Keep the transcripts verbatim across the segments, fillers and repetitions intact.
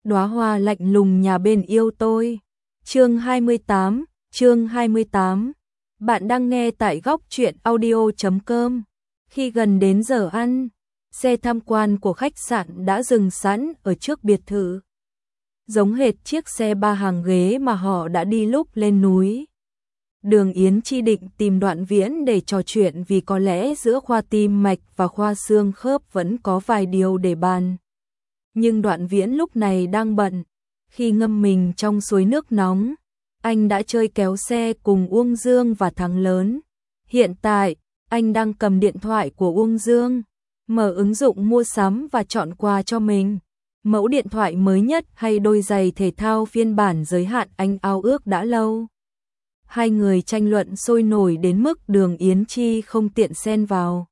đóa hoa lạnh lùng nhà bên yêu tôi. Chương hai mươi tám, chương hai mươi tám. Bạn đang nghe tại góc truyện audio chấm com. Khi gần đến giờ ăn, xe tham quan của khách sạn đã dừng sẵn ở trước biệt thự. Giống hệt chiếc xe ba hàng ghế mà họ đã đi lúc lên núi. Đường Yến Chi định tìm Đoạn Viễn để trò chuyện vì có lẽ giữa khoa tim mạch và khoa xương khớp vẫn có vài điều để bàn. Nhưng Đoạn Viễn lúc này đang bận. Khi ngâm mình trong suối nước nóng, anh đã chơi kéo xe cùng Uông Dương và Thắng Lớn. Hiện tại, anh đang cầm điện thoại của Uông Dương, mở ứng dụng mua sắm và chọn quà cho mình. Mẫu điện thoại mới nhất hay đôi giày thể thao phiên bản giới hạn anh ao ước đã lâu. Hai người tranh luận sôi nổi đến mức Đường Yến Chi không tiện xen vào.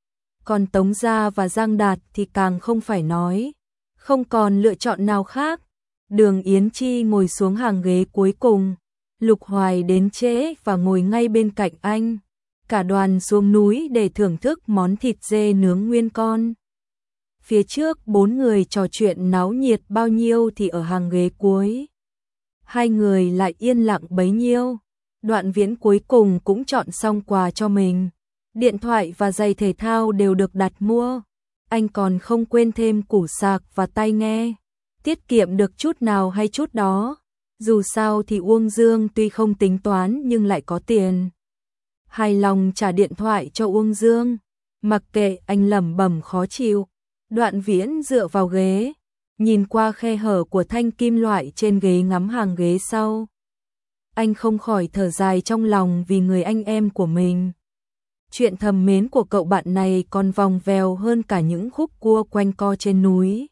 Còn Tống Gia và Giang Đạt thì càng không phải nói. Không còn lựa chọn nào khác. Đường Yến Chi ngồi xuống hàng ghế cuối cùng. Lục Hoài đến trễ và ngồi ngay bên cạnh anh. Cả đoàn xuống núi để thưởng thức món thịt dê nướng nguyên con. Phía trước bốn người trò chuyện náo nhiệt bao nhiêu thì ở hàng ghế cuối. Hai người lại yên lặng bấy nhiêu. Đoạn Viễn cuối cùng cũng chọn xong quà cho mình. Điện thoại và giày thể thao đều được đặt mua. Anh còn không quên thêm củ sạc và tai nghe. Tiết kiệm được chút nào hay chút đó. Dù sao thì Uông Dương tuy không tính toán nhưng lại có tiền. Hài lòng trả điện thoại cho Uông Dương. Mặc kệ anh lẩm bẩm khó chịu. Đoạn Viễn dựa vào ghế, nhìn qua khe hở của thanh kim loại trên ghế ngắm hàng ghế sau. Anh không khỏi thở dài trong lòng vì người anh em của mình. Chuyện thầm mến của cậu bạn này còn vòng vèo hơn cả những khúc cua quanh co trên núi.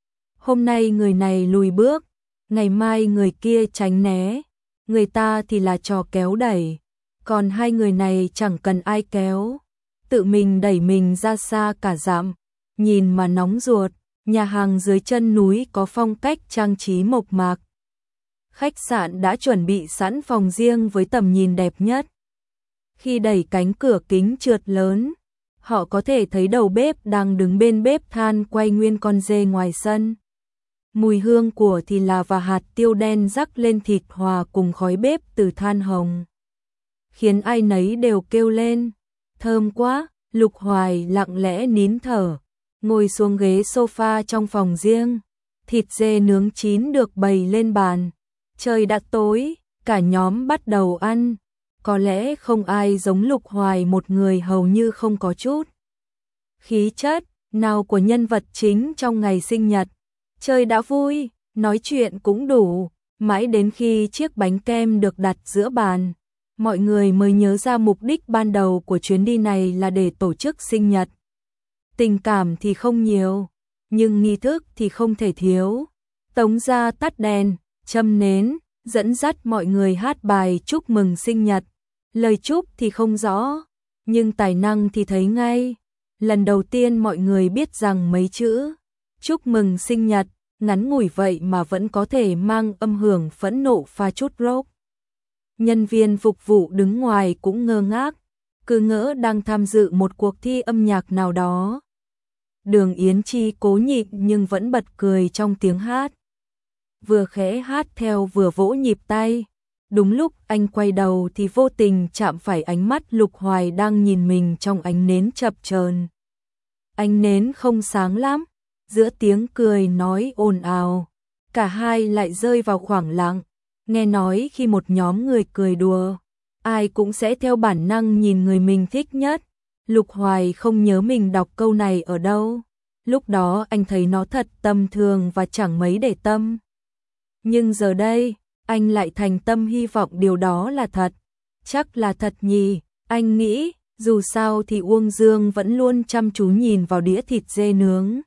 Hôm nay người này lùi bước, ngày mai người kia tránh né, người ta thì là trò kéo đẩy, còn hai người này chẳng cần ai kéo, tự mình đẩy mình ra xa cả dặm. Nhìn mà nóng ruột, nhà hàng dưới chân núi có phong cách trang trí mộc mạc. Khách sạn đã chuẩn bị sẵn phòng riêng với tầm nhìn đẹp nhất. Khi đẩy cánh cửa kính trượt lớn, họ có thể thấy đầu bếp đang đứng bên bếp than quay nguyên con dê ngoài sân. Mùi hương của thịt là và hạt tiêu đen rắc lên thịt hòa cùng khói bếp từ than hồng, khiến ai nấy đều kêu lên, thơm quá. Lục Hoài lặng lẽ nín thở, ngồi xuống ghế sofa trong phòng riêng. Thịt dê nướng chín được bày lên bàn. Trời đã tối, cả nhóm bắt đầu ăn. Có lẽ không ai giống Lục Hoài, một người hầu như không có chút khí chất nào của nhân vật chính trong ngày sinh nhật. Chơi đã vui, nói chuyện cũng đủ, mãi đến khi chiếc bánh kem được đặt giữa bàn, mọi người mới nhớ ra mục đích ban đầu của chuyến đi này là để tổ chức sinh nhật. Tình cảm thì không nhiều, nhưng nghi thức thì không thể thiếu. Tống Gia tắt đèn, châm nến, dẫn dắt mọi người hát bài chúc mừng sinh nhật. Lời chúc thì không rõ, nhưng tài năng thì thấy ngay. Lần đầu tiên mọi người biết rằng mấy chữ chúc mừng sinh nhật ngắn ngủi vậy mà vẫn có thể mang âm hưởng phẫn nộ pha chút rock. Nhân viên phục vụ đứng ngoài cũng ngơ ngác, cứ ngỡ đang tham dự một cuộc thi âm nhạc nào đó. Đường Yến Chi cố nhịn nhưng vẫn bật cười trong tiếng hát. Vừa khẽ hát theo vừa vỗ nhịp tay. Đúng lúc anh quay đầu thì vô tình chạm phải ánh mắt Lục Hoài đang nhìn mình trong ánh nến chập chờn. Ánh nến không sáng lắm, giữa tiếng cười nói ồn ào, cả hai lại rơi vào khoảng lặng. Nghe nói khi một nhóm người cười đùa, ai cũng sẽ theo bản năng nhìn người mình thích nhất. Lục Hoài không nhớ mình đọc câu này ở đâu. Lúc đó anh thấy nó thật tầm thường và chẳng mấy để tâm. Nhưng giờ đây, anh lại thành tâm hy vọng điều đó là thật. Chắc là thật nhỉ, anh nghĩ, dù sao thì Uông Dương vẫn luôn chăm chú nhìn vào đĩa thịt dê nướng.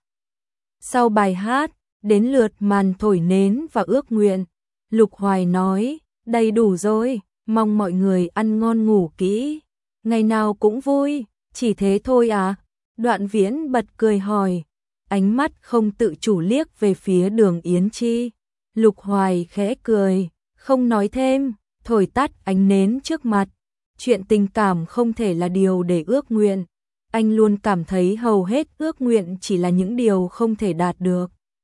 Sau bài hát, đến lượt màn thổi nến và ước nguyện. Lục Hoài nói, đầy đủ rồi, mong mọi người ăn ngon ngủ kỹ. Ngày nào cũng vui, chỉ thế thôi à? Đoạn Viễn bật cười hỏi, ánh mắt không tự chủ liếc về phía Đường Yến Chi. Lục Hoài khẽ cười, không nói thêm, thổi tắt ánh nến trước mặt. Chuyện tình cảm không thể là điều để ước nguyện. Anh luôn cảm thấy hầu hết ước nguyện chỉ là những điều không thể đạt được.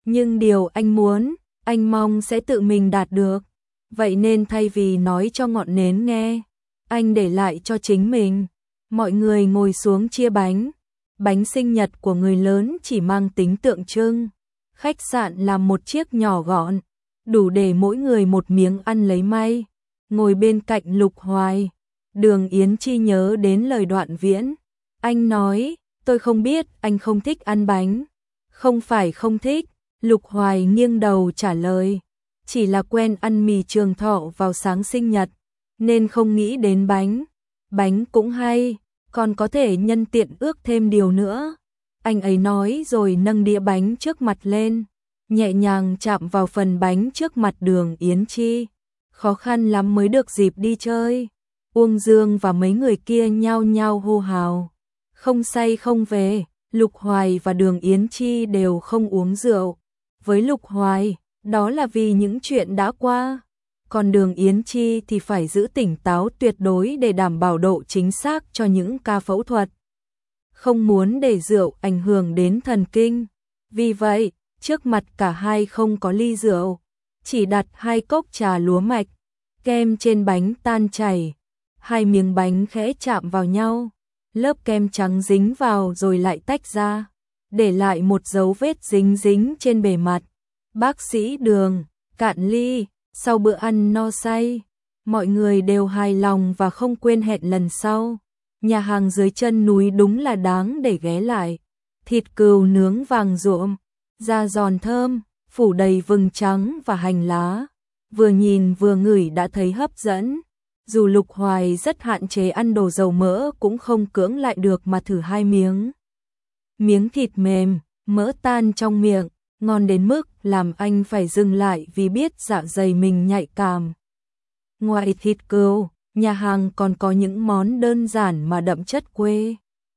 Nhưng điều anh muốn, anh mong sẽ tự mình đạt được. Vậy nên thay vì nói cho ngọn nến nghe, anh để lại cho chính mình. Mọi người ngồi xuống chia bánh. Bánh sinh nhật của người lớn chỉ mang tính tượng trưng. Khách sạn làm một chiếc nhỏ gọn, đủ để mỗi người một miếng ăn lấy may. Ngồi bên cạnh Lục Hoài, Đường Yến Chi nhớ đến lời Đoạn Viễn. Anh nói, tôi không biết anh không thích ăn bánh. Không phải không thích, Lục Hoài nghiêng đầu trả lời. Chỉ là quen ăn mì Trường Thọ vào sáng sinh nhật, nên không nghĩ đến bánh. Bánh cũng hay, còn có thể nhân tiện ước thêm điều nữa. Anh ấy nói rồi nâng đĩa bánh trước mặt lên, nhẹ nhàng chạm vào phần bánh trước mặt Đường Yến Chi. Khó khăn lắm mới được dịp đi chơi. Uông Dương và mấy người kia nhao nhao hô hào. Không say không về, Lục Hoài và Đường Yến Chi đều không uống rượu. Với Lục Hoài, đó là vì những chuyện đã qua. Còn Đường Yến Chi thì phải giữ tỉnh táo tuyệt đối để đảm bảo độ chính xác cho những ca phẫu thuật. Không muốn để rượu ảnh hưởng đến thần kinh. Vì vậy, trước mặt cả hai không có ly rượu, chỉ đặt hai cốc trà lúa mạch, kem trên bánh tan chảy. Hai miếng bánh khẽ chạm vào nhau, lớp kem trắng dính vào rồi lại tách ra, để lại một dấu vết dính dính trên bề mặt. Bác sĩ Đường, cạn ly. Sau bữa ăn no say, mọi người đều hài lòng và không quên hẹn lần sau. Nhà hàng dưới chân núi đúng là đáng để ghé lại. Thịt cừu nướng vàng ruộm, da giòn thơm, phủ đầy vừng trắng và hành lá. Vừa nhìn vừa ngửi đã thấy hấp dẫn. Dù Lục Hoài rất hạn chế ăn đồ dầu mỡ cũng không cưỡng lại được mà thử hai miếng. Miếng thịt mềm, mỡ tan trong miệng, ngon đến mức làm anh phải dừng lại vì biết dạ dày mình nhạy cảm. Ngoài thịt cừu, nhà hàng còn có những món đơn giản mà đậm chất quê.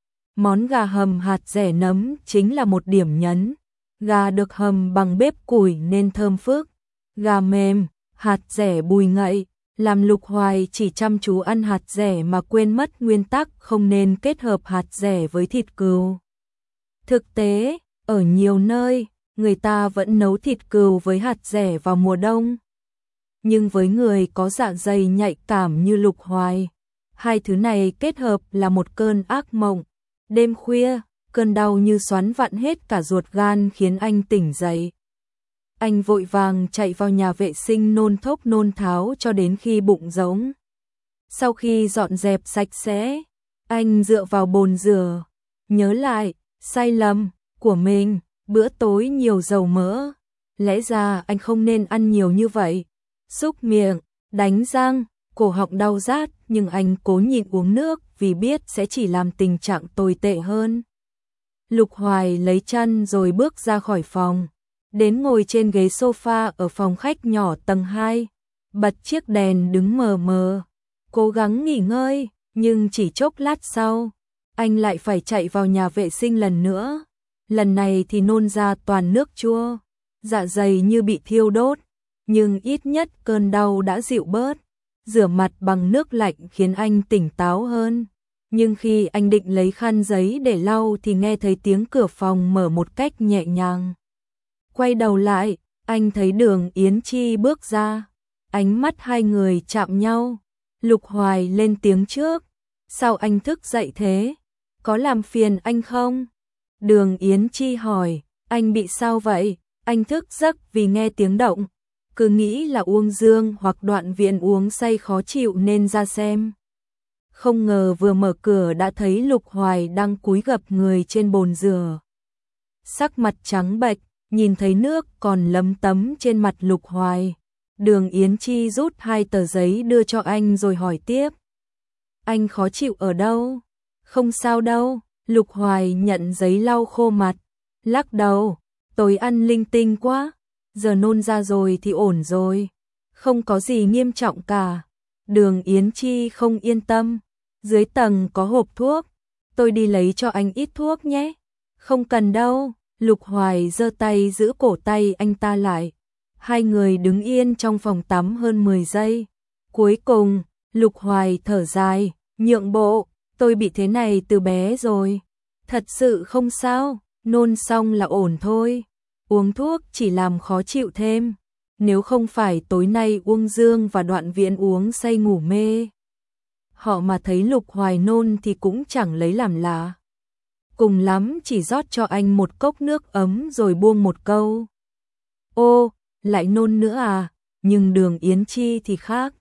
Món gà hầm hạt dẻ nấm chính là một điểm nhấn. Gà được hầm bằng bếp củi nên thơm phức. Gà mềm, hạt dẻ bùi ngậy, làm Lục Hoài chỉ chăm chú ăn hạt dẻ mà quên mất nguyên tắc không nên kết hợp hạt dẻ với thịt cừu. Thực tế, ở nhiều nơi, người ta vẫn nấu thịt cừu với hạt dẻ vào mùa đông. Nhưng với người có dạ dày nhạy cảm như Lục Hoài, hai thứ này kết hợp là một cơn ác mộng. Đêm khuya, cơn đau như xoắn vặn hết cả ruột gan khiến anh tỉnh dậy. Anh vội vàng chạy vào nhà vệ sinh nôn thốc nôn tháo cho đến khi bụng rỗng. Sau khi dọn dẹp sạch sẽ, anh dựa vào bồn rửa, nhớ lại sai lầm của mình. Bữa tối nhiều dầu mỡ, lẽ ra anh không nên ăn nhiều như vậy. Xúc miệng, đánh răng, cổ họng đau rát, nhưng anh cố nhịn uống nước vì biết sẽ chỉ làm tình trạng tồi tệ hơn. Lục Hoài lấy chăn rồi bước ra khỏi phòng, đến ngồi trên ghế sofa ở phòng khách nhỏ tầng hai, bật chiếc đèn đứng mờ mờ, cố gắng nghỉ ngơi, nhưng chỉ chốc lát sau, anh lại phải chạy vào nhà vệ sinh lần nữa. Lần này thì nôn ra toàn nước chua, dạ dày như bị thiêu đốt, nhưng ít nhất cơn đau đã dịu bớt. Rửa mặt bằng nước lạnh khiến anh tỉnh táo hơn, nhưng khi anh định lấy khăn giấy để lau thì nghe thấy tiếng cửa phòng mở một cách nhẹ nhàng. Quay đầu lại, anh thấy Đường Yến Chi bước ra, ánh mắt hai người chạm nhau. Lục Hoài lên tiếng trước, sao anh thức dậy thế? Có làm phiền anh không? Đường Yến Chi hỏi, anh bị sao vậy? Anh thức giấc vì nghe tiếng động, cứ nghĩ là Uông Dương hoặc Đoạn Viễn uống say khó chịu nên ra xem. Không ngờ vừa mở cửa đã thấy Lục Hoài đang cúi gập người trên bồn rửa. Sắc mặt trắng bệch, nhìn thấy nước còn lấm tấm trên mặt Lục Hoài. Đường Yến Chi rút hai tờ giấy đưa cho anh rồi hỏi tiếp. Anh khó chịu ở đâu? Không sao đâu. Lục Hoài nhận giấy lau khô mặt, lắc đầu, tối ăn linh tinh quá, giờ nôn ra rồi thì ổn rồi, không có gì nghiêm trọng cả. Đường Yến Chi không yên tâm, dưới tầng có hộp thuốc, tôi đi lấy cho anh ít thuốc nhé. Không cần đâu. Lục Hoài giơ tay giữ cổ tay anh ta lại. Hai người đứng yên trong phòng tắm hơn mười giây. Cuối cùng, Lục Hoài thở dài, nhượng bộ. Tôi bị thế này từ bé rồi. Thật sự không sao, nôn xong là ổn thôi. uống thuốc chỉ làm khó chịu thêm. Nếu không phải tối nay Uông Dương và Đoạn Viễn uống say ngủ mê, họ mà thấy Lục Hoài nôn thì cũng chẳng lấy làm lạ. Cùng lắm chỉ rót cho anh một cốc nước ấm rồi buông một câu: ô, lại nôn nữa à? Nhưng Đường Yến Chi thì khác.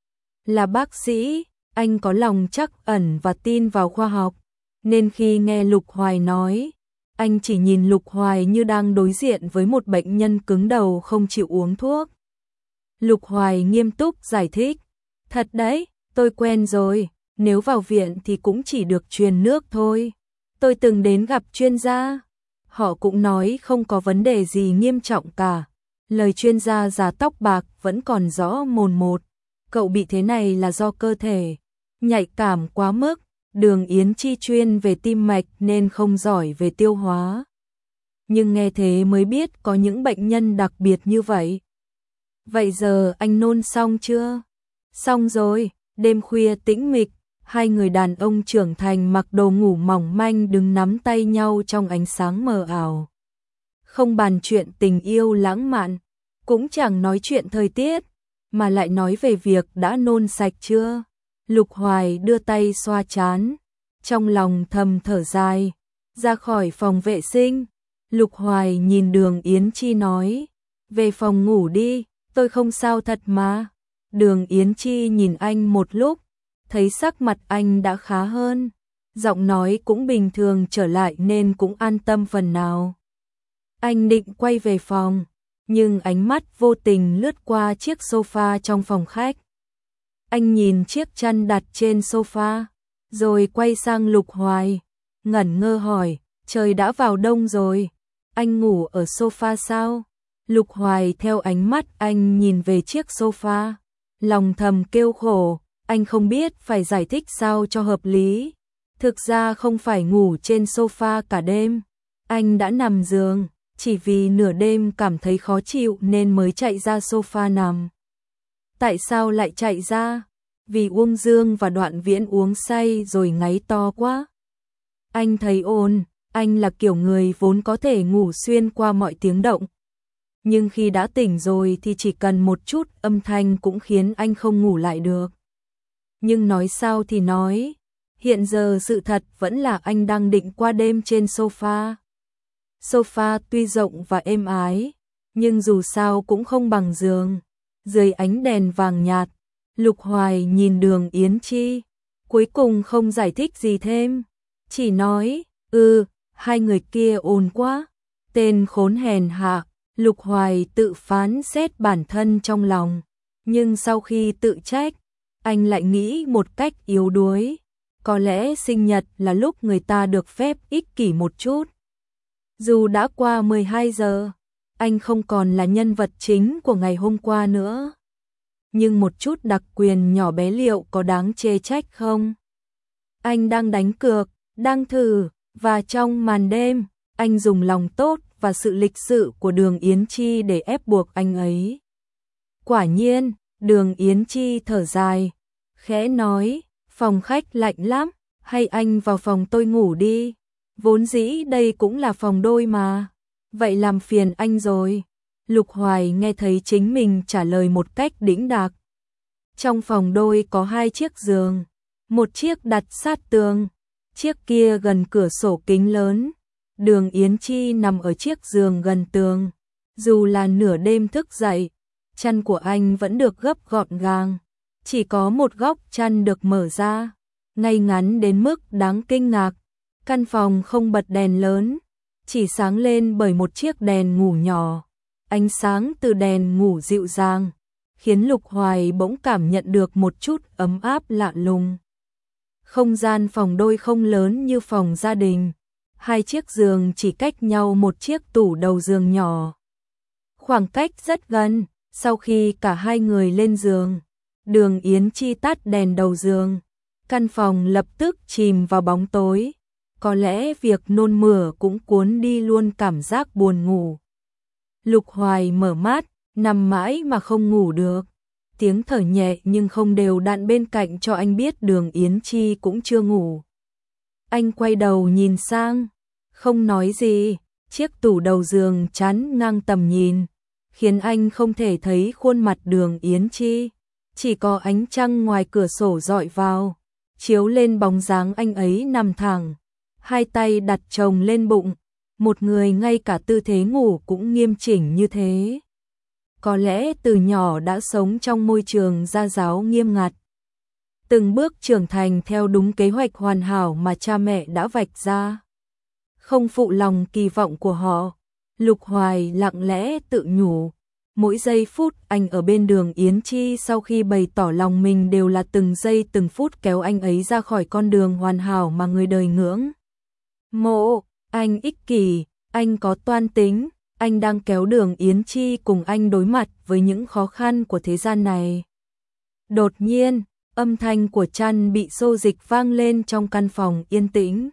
Là bác sĩ, anh có lòng trắc ẩn và tin vào khoa học, nên khi nghe Lục Hoài nói, anh chỉ nhìn Lục Hoài như đang đối diện với một bệnh nhân cứng đầu không chịu uống thuốc. Lục Hoài nghiêm túc giải thích: thật đấy, tôi quen rồi, nếu vào viện thì cũng chỉ được truyền nước thôi. Tôi từng đến gặp chuyên gia, họ cũng nói không có vấn đề gì nghiêm trọng cả. Lời chuyên gia già tóc bạc vẫn còn rõ mồn một. Cậu bị thế này là do cơ thể nhạy cảm quá mức. Đường Yến Chi chuyên về tim mạch nên không giỏi về tiêu hóa. Nhưng nghe thế mới biết có những bệnh nhân đặc biệt như vậy. Vậy giờ anh nôn xong chưa? Xong rồi. Đêm khuya tĩnh mịch, hai người đàn ông trưởng thành mặc đồ ngủ mỏng manh đứng nắm tay nhau trong ánh sáng mờ ảo. Không bàn chuyện tình yêu lãng mạn, cũng chẳng nói chuyện thời tiết, mà lại nói về việc đã nôn sạch chưa. Lục Hoài đưa tay xoa trán, trong lòng thầm thở dài. Ra khỏi phòng vệ sinh, Lục Hoài nhìn Đường Yến Chi nói: về phòng ngủ đi, tôi không sao thật mà. Đường Yến Chi nhìn anh một lúc, thấy sắc mặt anh đã khá hơn, giọng nói cũng bình thường trở lại nên cũng an tâm phần nào. Anh định quay về phòng, nhưng ánh mắt vô tình lướt qua chiếc sofa trong phòng khách. Anh nhìn chiếc chăn đặt trên sofa, rồi quay sang Lục Hoài, ngẩn ngơ hỏi: trời đã vào đông rồi, anh ngủ ở sofa sao? Lục Hoài theo ánh mắt anh nhìn về chiếc sofa, lòng thầm kêu khổ, anh không biết phải giải thích sao cho hợp lý. Thực ra không phải ngủ trên sofa cả đêm, anh đã nằm giường, chỉ vì nửa đêm cảm thấy khó chịu nên mới chạy ra sofa nằm. Tại sao lại chạy ra? Vì Uông Dương và Đoạn Viễn uống say rồi ngáy to quá. Anh thấy ồn, anh là kiểu người vốn có thể ngủ xuyên qua mọi tiếng động. Nhưng khi đã tỉnh rồi thì chỉ cần một chút âm thanh cũng khiến anh không ngủ lại được. Nhưng nói sao thì nói, hiện giờ sự thật vẫn là anh đang định qua đêm trên sofa. Sofa tuy rộng và êm ái, nhưng dù sao cũng không bằng giường. Dưới ánh đèn vàng nhạt, Lục Hoài nhìn Đường Yến Chi, cuối cùng không giải thích gì thêm, chỉ nói: ừ, hai người kia ồn quá. Tên khốn hèn hạ. Lục Hoài tự phán xét bản thân trong lòng, nhưng sau khi tự trách, anh lại nghĩ một cách yếu đuối, có lẽ sinh nhật là lúc người ta được phép ích kỷ một chút. Dù đã qua mười hai giờ, anh không còn là nhân vật chính của ngày hôm qua nữa. Nhưng một chút đặc quyền nhỏ bé liệu có đáng chê trách không? Anh đang đánh cược, đang thử, và trong màn đêm, anh dùng lòng tốt và sự lịch sự của Đường Yến Chi để ép buộc anh ấy. Quả nhiên, Đường Yến Chi thở dài, khẽ nói: phòng khách lạnh lắm, hay anh vào phòng tôi ngủ đi, vốn dĩ đây cũng là phòng đôi mà. Vậy làm phiền anh rồi. Lục Hoài nghe thấy chính mình trả lời một cách đĩnh đạc. Trong phòng đôi có hai chiếc giường, một chiếc đặt sát tường, chiếc kia gần cửa sổ kính lớn. Đường Yến Chi nằm ở chiếc giường gần tường, dù là nửa đêm thức dậy, chăn của anh vẫn được gấp gọn gàng, chỉ có một góc chăn được mở ra, ngay ngắn đến mức đáng kinh ngạc. Căn phòng không bật đèn lớn, chỉ sáng lên bởi một chiếc đèn ngủ nhỏ. Ánh sáng từ đèn ngủ dịu dàng, khiến Lục Hoài bỗng cảm nhận được một chút ấm áp lạ lùng. Không gian phòng đôi không lớn như phòng gia đình, hai chiếc giường chỉ cách nhau một chiếc tủ đầu giường nhỏ. Khoảng cách rất gần. Sau khi cả hai người lên giường, Đường Yến Chi tắt đèn đầu giường, căn phòng lập tức chìm vào bóng tối. Có lẽ việc nôn mửa cũng cuốn đi luôn cảm giác buồn ngủ. Lục Hoài mở mắt, nằm mãi mà không ngủ được. Tiếng thở nhẹ nhưng không đều đặn bên cạnh cho anh biết Đường Yến Chi cũng chưa ngủ. Anh quay đầu nhìn sang, không nói gì, Chiếc tủ đầu giường chắn ngang tầm nhìn, khiến anh không thể thấy khuôn mặt Đường Yến Chi, chỉ có ánh trăng ngoài cửa sổ dọi vào, chiếu lên bóng dáng anh ấy nằm thẳng, hai tay đặt chồng lên bụng, một người ngay cả tư thế ngủ cũng nghiêm chỉnh như thế. Có lẽ từ nhỏ đã sống trong môi trường gia giáo nghiêm ngặt, từng bước trưởng thành theo đúng kế hoạch hoàn hảo mà cha mẹ đã vạch ra. Không phụ lòng kỳ vọng của họ, Lục Hoài lặng lẽ tự nhủ, mỗi giây phút anh ở bên Đường Yến Chi sau khi bày tỏ lòng mình đều là từng giây từng phút kéo anh ấy ra khỏi con đường hoàn hảo mà người đời ngưỡng mộ. Anh ích kỷ, anh có toan tính, anh đang kéo Đường Yến Chi cùng anh đối mặt với những khó khăn của thế gian này. Đột nhiên, âm thanh của chăn bị xô dịch vang lên trong căn phòng yên tĩnh.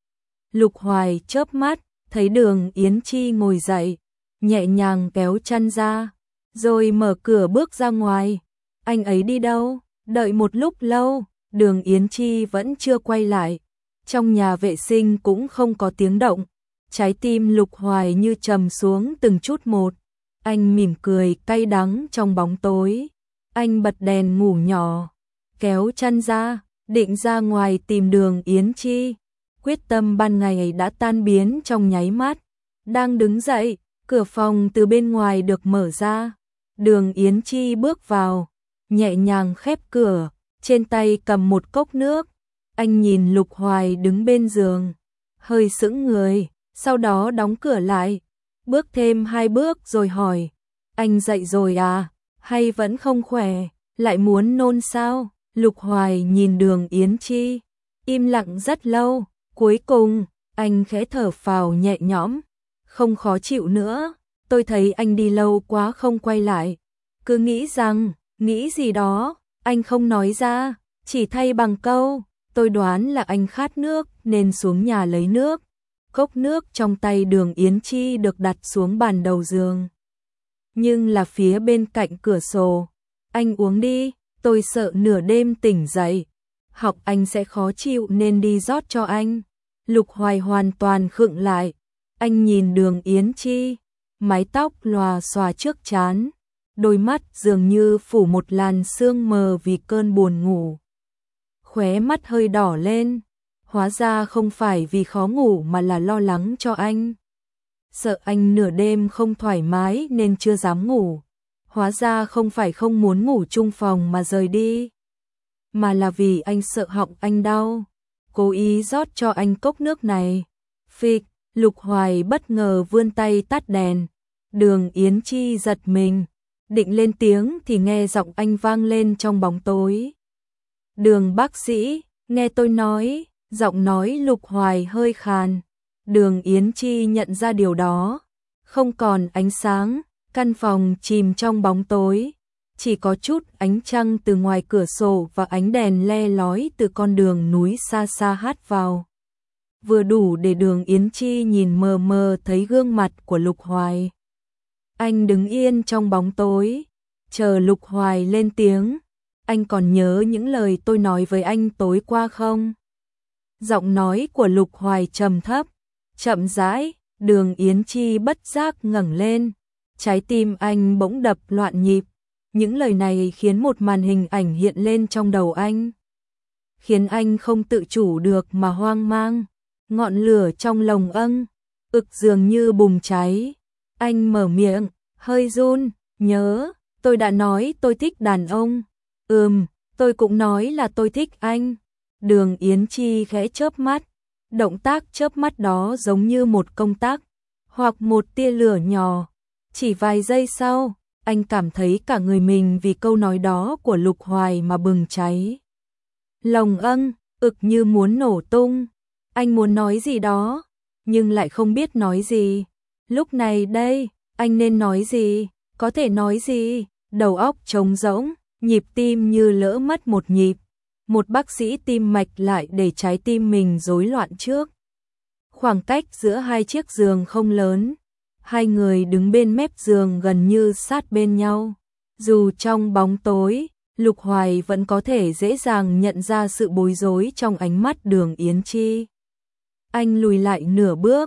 Lục Hoài chớp mắt, thấy Đường Yến Chi ngồi dậy, nhẹ nhàng kéo chăn ra, rồi mở cửa bước ra ngoài. Anh ấy đi đâu? Đợi một lúc lâu, Đường Yến Chi vẫn chưa quay lại. Trong nhà vệ sinh cũng không có tiếng động. Trái tim Lục Hoài như trầm xuống từng chút một. Anh mỉm cười cay đắng trong bóng tối. Anh bật đèn ngủ nhỏ, kéo chăn ra, định ra ngoài tìm Đường Yến Chi. Quyết tâm ban ngày đã tan biến trong nháy mắt. Đang đứng dậy, cửa phòng từ bên ngoài được mở ra. Đường Yến Chi bước vào, nhẹ nhàng khép cửa, trên tay cầm một cốc nước. Anh nhìn Lục Hoài đứng bên giường, hơi sững người, sau đó đóng cửa lại, bước thêm hai bước rồi hỏi, anh dậy rồi à, hay vẫn không khỏe, lại muốn nôn sao? Lục Hoài nhìn Đường Yến Chi, im lặng rất lâu, cuối cùng, anh khẽ thở phào nhẹ nhõm, không khó chịu nữa, tôi thấy anh đi lâu quá không quay lại, cứ nghĩ rằng, nghĩ gì đó, anh không nói ra, chỉ thay bằng câu, tôi đoán là anh khát nước nên xuống nhà lấy nước. Cốc nước trong tay Đường Yến Chi được đặt xuống bàn đầu giường, nhưng là phía bên cạnh cửa sổ. Anh uống đi, tôi sợ nửa đêm tỉnh dậy, học anh sẽ khó chịu nên đi rót cho anh. Lục Hoài hoàn toàn khựng lại, anh nhìn Đường Yến Chi, mái tóc lòa xòa trước trán, đôi mắt dường như phủ một làn sương mờ vì cơn buồn ngủ. Khóe mắt hơi đỏ lên, hóa ra không phải vì khó ngủ mà là lo lắng cho anh. Sợ anh nửa đêm không thoải mái nên chưa dám ngủ. Hóa ra không phải không muốn ngủ chung phòng mà rời đi, mà là vì anh sợ họng anh đau. Cố ý rót cho anh cốc nước này. Phịch, Lục Hoài bất ngờ vươn tay tắt đèn. Đường Yến Chi giật mình, định lên tiếng thì nghe giọng anh vang lên trong bóng tối. Đường bác sĩ, nghe tôi nói. Giọng nói Lục Hoài hơi khàn. Đường Yến Chi nhận ra điều đó. Không còn ánh sáng, căn phòng chìm trong bóng tối, chỉ có chút ánh trăng từ ngoài cửa sổ và ánh đèn le lói từ con đường núi xa xa hắt vào. Vừa đủ để Đường Yến Chi nhìn mờ mờ thấy gương mặt của Lục Hoài. Anh đứng yên trong bóng tối, chờ Lục Hoài lên tiếng. Anh còn nhớ những lời tôi nói với anh tối qua không? Giọng nói của Lục Hoài trầm thấp, chậm rãi. Đường Yến Chi bất giác ngẩng lên, trái tim anh bỗng đập loạn nhịp. Những lời này khiến một màn hình ảnh hiện lên trong đầu anh, khiến anh không tự chủ được mà hoang mang. Ngọn lửa trong lồng âng ực dường như bùng cháy. Anh mở miệng, hơi run, nhớ, tôi đã nói tôi thích đàn ông. Ừm, tôi cũng nói là tôi thích anh. Đường Yến Chi khẽ chớp mắt. Động tác chớp mắt đó giống như một công tắc, hoặc một tia lửa nhỏ. Chỉ vài giây sau, anh cảm thấy cả người mình vì câu nói đó của Lục Hoài mà bừng cháy. Lòng âng, ực như muốn nổ tung. Anh muốn nói gì đó, nhưng lại không biết nói gì. Lúc này đây, anh nên nói gì, có thể nói gì? Đầu óc trống rỗng, nhịp tim như lỡ mất một nhịp. Một bác sĩ tim mạch lại để trái tim mình rối loạn trước. Khoảng cách giữa hai chiếc giường không lớn. Hai người đứng bên mép giường gần như sát bên nhau. Dù trong bóng tối, Lục Hoài vẫn có thể dễ dàng nhận ra sự bối rối trong ánh mắt Đường Yến Chi. Anh lùi lại nửa bước,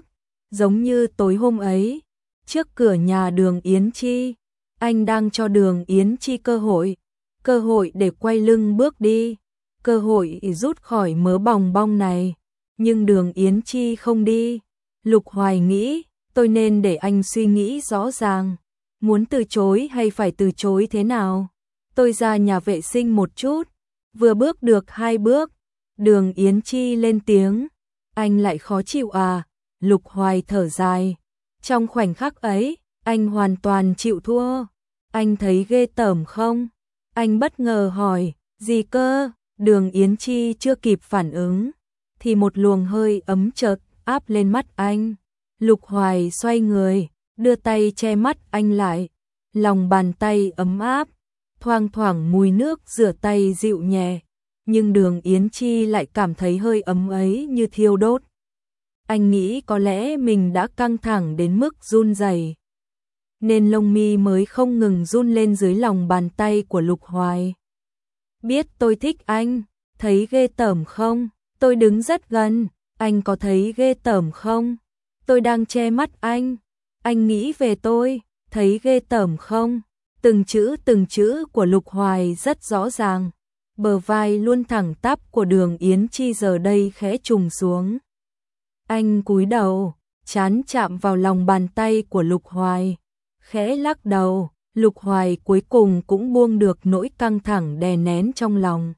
giống như tối hôm ấy, trước cửa nhà Đường Yến Chi, anh đang cho Đường Yến Chi cơ hội, cơ hội để quay lưng bước đi, cơ hội rút khỏi mớ bòng bong này, nhưng Đường Yến Chi không đi. Lục Hoài nghĩ, tôi nên để anh suy nghĩ rõ ràng, muốn từ chối hay phải từ chối thế nào. Tôi ra nhà vệ sinh một chút, vừa bước được hai bước, Đường Yến Chi lên tiếng, anh lại khó chịu à? Lục Hoài thở dài, trong khoảnh khắc ấy, anh hoàn toàn chịu thua. Anh thấy ghê tởm không? Anh bất ngờ hỏi, gì cơ? Đường Yến Chi chưa kịp phản ứng, thì một luồng hơi ấm chợt áp lên mắt anh. Lục Hoài xoay người, đưa tay che mắt anh lại, lòng bàn tay ấm áp, thoang thoảng mùi nước rửa tay dịu nhẹ, nhưng Đường Yến Chi lại cảm thấy hơi ấm ấy như thiêu đốt. Anh nghĩ có lẽ mình đã căng thẳng đến mức run rẩy, nên lông mi mới không ngừng run lên dưới lòng bàn tay của Lục Hoài. Biết tôi thích anh, thấy ghê tởm không? Tôi đứng rất gần, anh có thấy ghê tởm không? Tôi đang che mắt anh, anh nghĩ về tôi, thấy ghê tởm không? Từng chữ từng chữ của Lục Hoài rất rõ ràng, bờ vai luôn thẳng tắp của Đường Yến Chi giờ đây khẽ trùng xuống. Anh cúi đầu, trán chạm vào lòng bàn tay của Lục Hoài, khẽ lắc đầu. Lục Hoài cuối cùng cũng buông được nỗi căng thẳng đè nén trong lòng.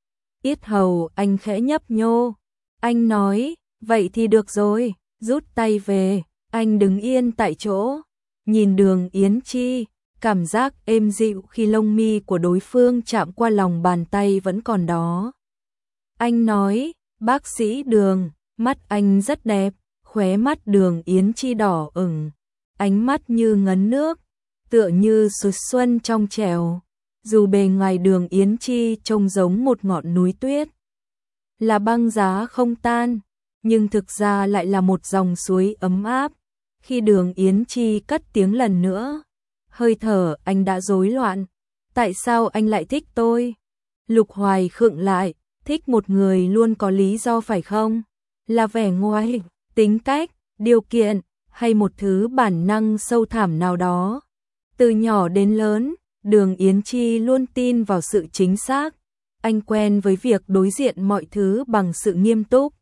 Yết hầu anh khẽ nhấp nhô, anh nói, vậy thì được rồi, rút tay về. Anh đứng yên tại chỗ, nhìn Đường Yến Chi, cảm giác êm dịu khi lông mi của đối phương chạm qua lòng bàn tay vẫn còn đó. Anh nói, bác sĩ Đường, mắt anh rất đẹp. Khóe mắt Đường Yến Chi đỏ ửng, ánh mắt như ngấn nước, tựa như suối xuân trong trẻo. Dù bề ngoài Đường Yến Chi trông giống một ngọn núi tuyết, là băng giá không tan, nhưng thực ra lại là một dòng suối ấm áp. Khi Đường Yến Chi cất tiếng lần nữa, hơi thở anh đã rối loạn. Tại sao anh lại thích tôi? Lục Hoài khựng lại, thích một người luôn có lý do phải không? Là vẻ ngoài, tính cách, điều kiện, hay một thứ bản năng sâu thẳm nào đó? Từ nhỏ đến lớn, Đường Yến Chi luôn tin vào sự chính xác. Anh quen với việc đối diện mọi thứ bằng sự nghiêm túc,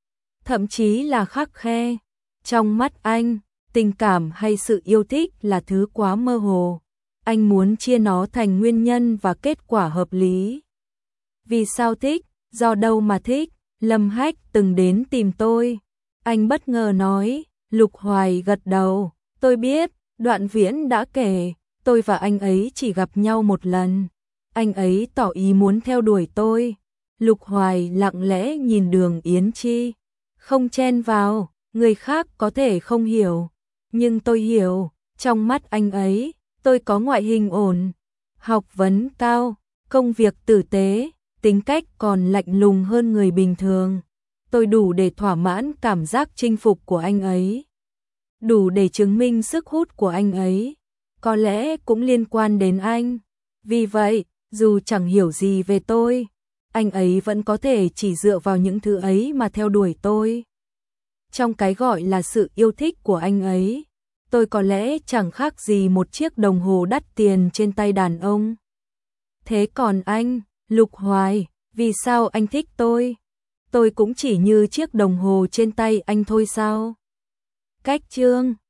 thậm chí là khắt khe. Trong mắt anh, tình cảm hay sự yêu thích là thứ quá mơ hồ. Anh muốn chia nó thành nguyên nhân và kết quả hợp lý. Vì sao thích? Do đâu mà thích? Lâm Hách từng đến tìm tôi. Anh bất ngờ nói. Lục Hoài gật đầu. Tôi biết, Đoạn Viễn đã kể, tôi và anh ấy chỉ gặp nhau một lần. Anh ấy tỏ ý muốn theo đuổi tôi. Lục Hoài lặng lẽ nhìn Đường Yến Chi, không chen vào. Người khác có thể không hiểu, nhưng tôi hiểu. Trong mắt anh ấy, tôi có ngoại hình ổn, học vấn cao, công việc tử tế, tính cách còn lạnh lùng hơn người bình thường. Tôi đủ để thỏa mãn cảm giác chinh phục của anh ấy, đủ để chứng minh sức hút của anh ấy. Có lẽ cũng liên quan đến anh. Vì vậy, dù chẳng hiểu gì về tôi, anh ấy vẫn có thể chỉ dựa vào những thứ ấy mà theo đuổi tôi. Trong cái gọi là sự yêu thích của anh ấy, tôi có lẽ chẳng khác gì một chiếc đồng hồ đắt tiền trên tay đàn ông. Thế còn anh, Lục Hoài, vì sao anh thích tôi? Tôi cũng chỉ như chiếc đồng hồ trên tay anh thôi sao? Cách chương